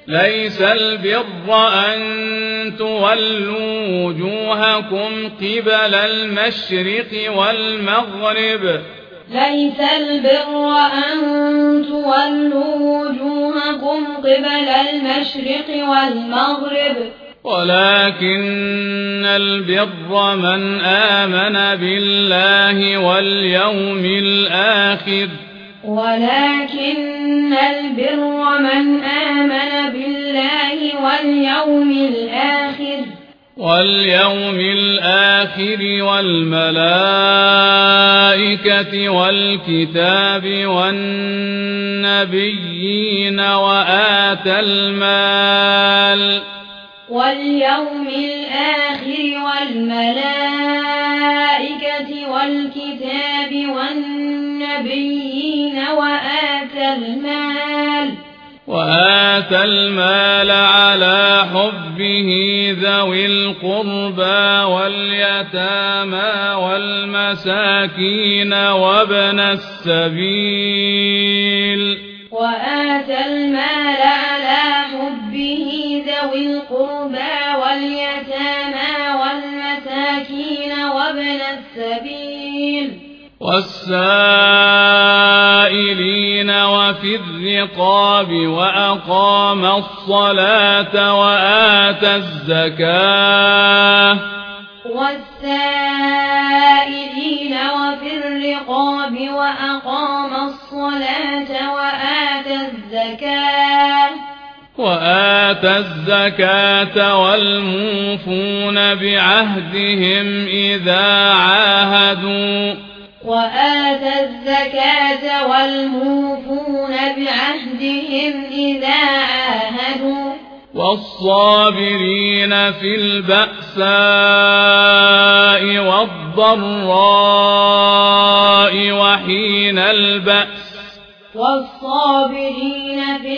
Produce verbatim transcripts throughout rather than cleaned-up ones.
ليس البر أن تولوا وجوهكم قبل المشرق والمغرب ليس البر أن تولوا وجوهكم قبل المشرق والمغرب ولكن البر من آمن بالله واليوم الآخر ولكن البر من آمن بالله واليوم الآخر واليوم الآخر والملائكة والكتاب والنبيين وآتى المال واليوم الآخر والملائكة والكتاب والنبيين وآتى المال وآتى المال على حبه ذوي القربى واليتامى والمساكين وابن السبيل وآتى المال على حبه ذوي القربى واليتامى والمساكين وابن السبيل والسائلين وفي الرقاب وأقام الصلاة وآتى الزكاة والسائلين وفي الرقاب وأقام الصلاة وآتى الزكاة وآتى الزكاة والموفون بعهدهم إذا عاهدوا وآتى الزكاة والموفون بعهدهم إذا عاهدوا والصابرين في البأساء والضراء وحين البأس والصابرين في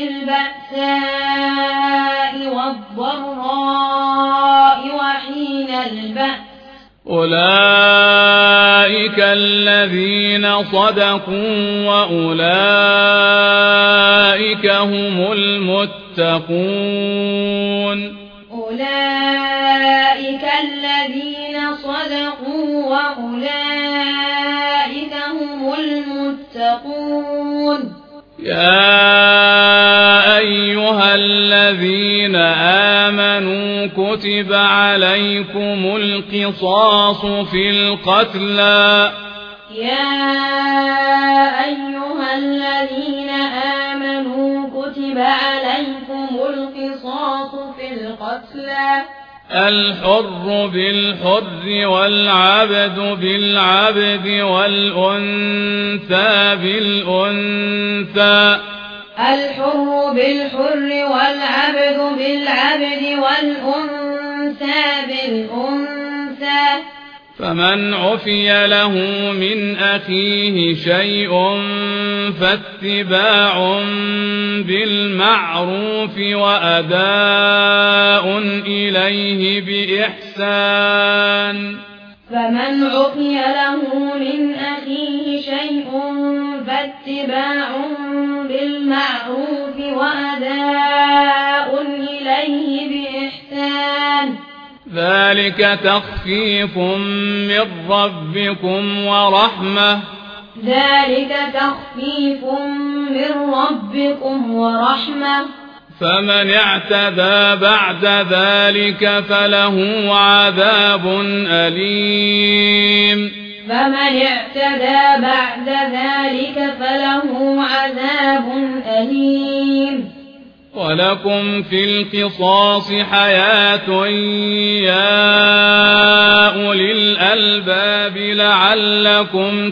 البأساء والضراء وحين البأس أولئك الذين صدقوا وأولئك هم المتقون أولئك الذين صدقوا وأولئك هم المتقون يا أيها الذين آمنوا كتب عليكم القصاص في القتلى يا أيها الذين آمنوا كتب عليكم القصاص في القتلى الحر بالحر والعبد بالعبد والأنثى بالأنثى الحر بالحر والعبد بالعبد والأنثى بالأنثى فمن عفي له من أخيه شيء فاتباع بالمعروف وأداء إليه بإحسان فمن عفي له من أخيه شيء فاتباع بالمعروف وأداء إليه بإحسان ذلك تخفيف من ربكم ورحمة ذلك تخفيف من ربكم ورحمة فمن اعتدى بعد ذلك فله عذاب أليم فمن اعتدى بعد ذلك فله عذاب أليم ولكم في القصاص حياة يا أولي الألباب لعلكم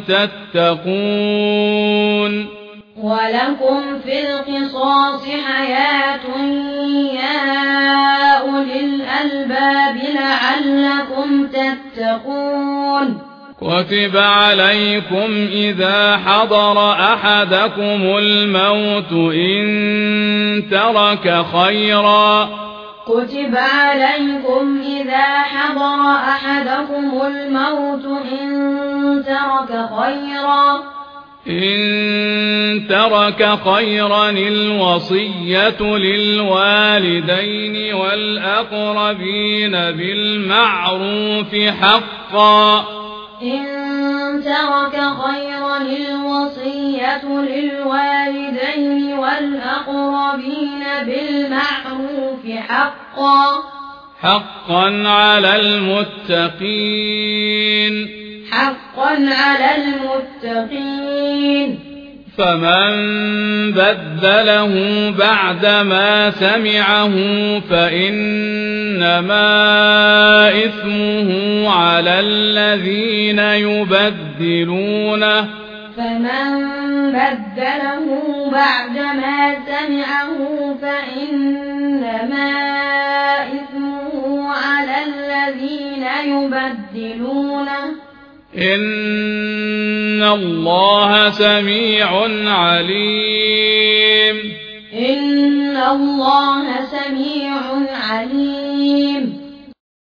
تتقون ولكم في القصاص حياة يا أولي الألباب لعلكم تتقون كتب عليكم إذا حضر أحدكم الموت إن ترك خيرا كتب عليكم إذا حضر أحدكم الموت إن ترك خيرا إن ترك خيرا الوصية للوالدين والأقربين بالمعروف حقا إن ترك خيرا الوصية للوالدين والأقربين بالمعروف حقا حقا على المتقين حقا على المتقين فمن بدله بعدما سمعه فإنما إثمه على الذين يبدلونه فمن بدله بعدما سمعه فإنما إثمه على الذين يبدلونه إن الله سميع عليم إن الله سميع عليم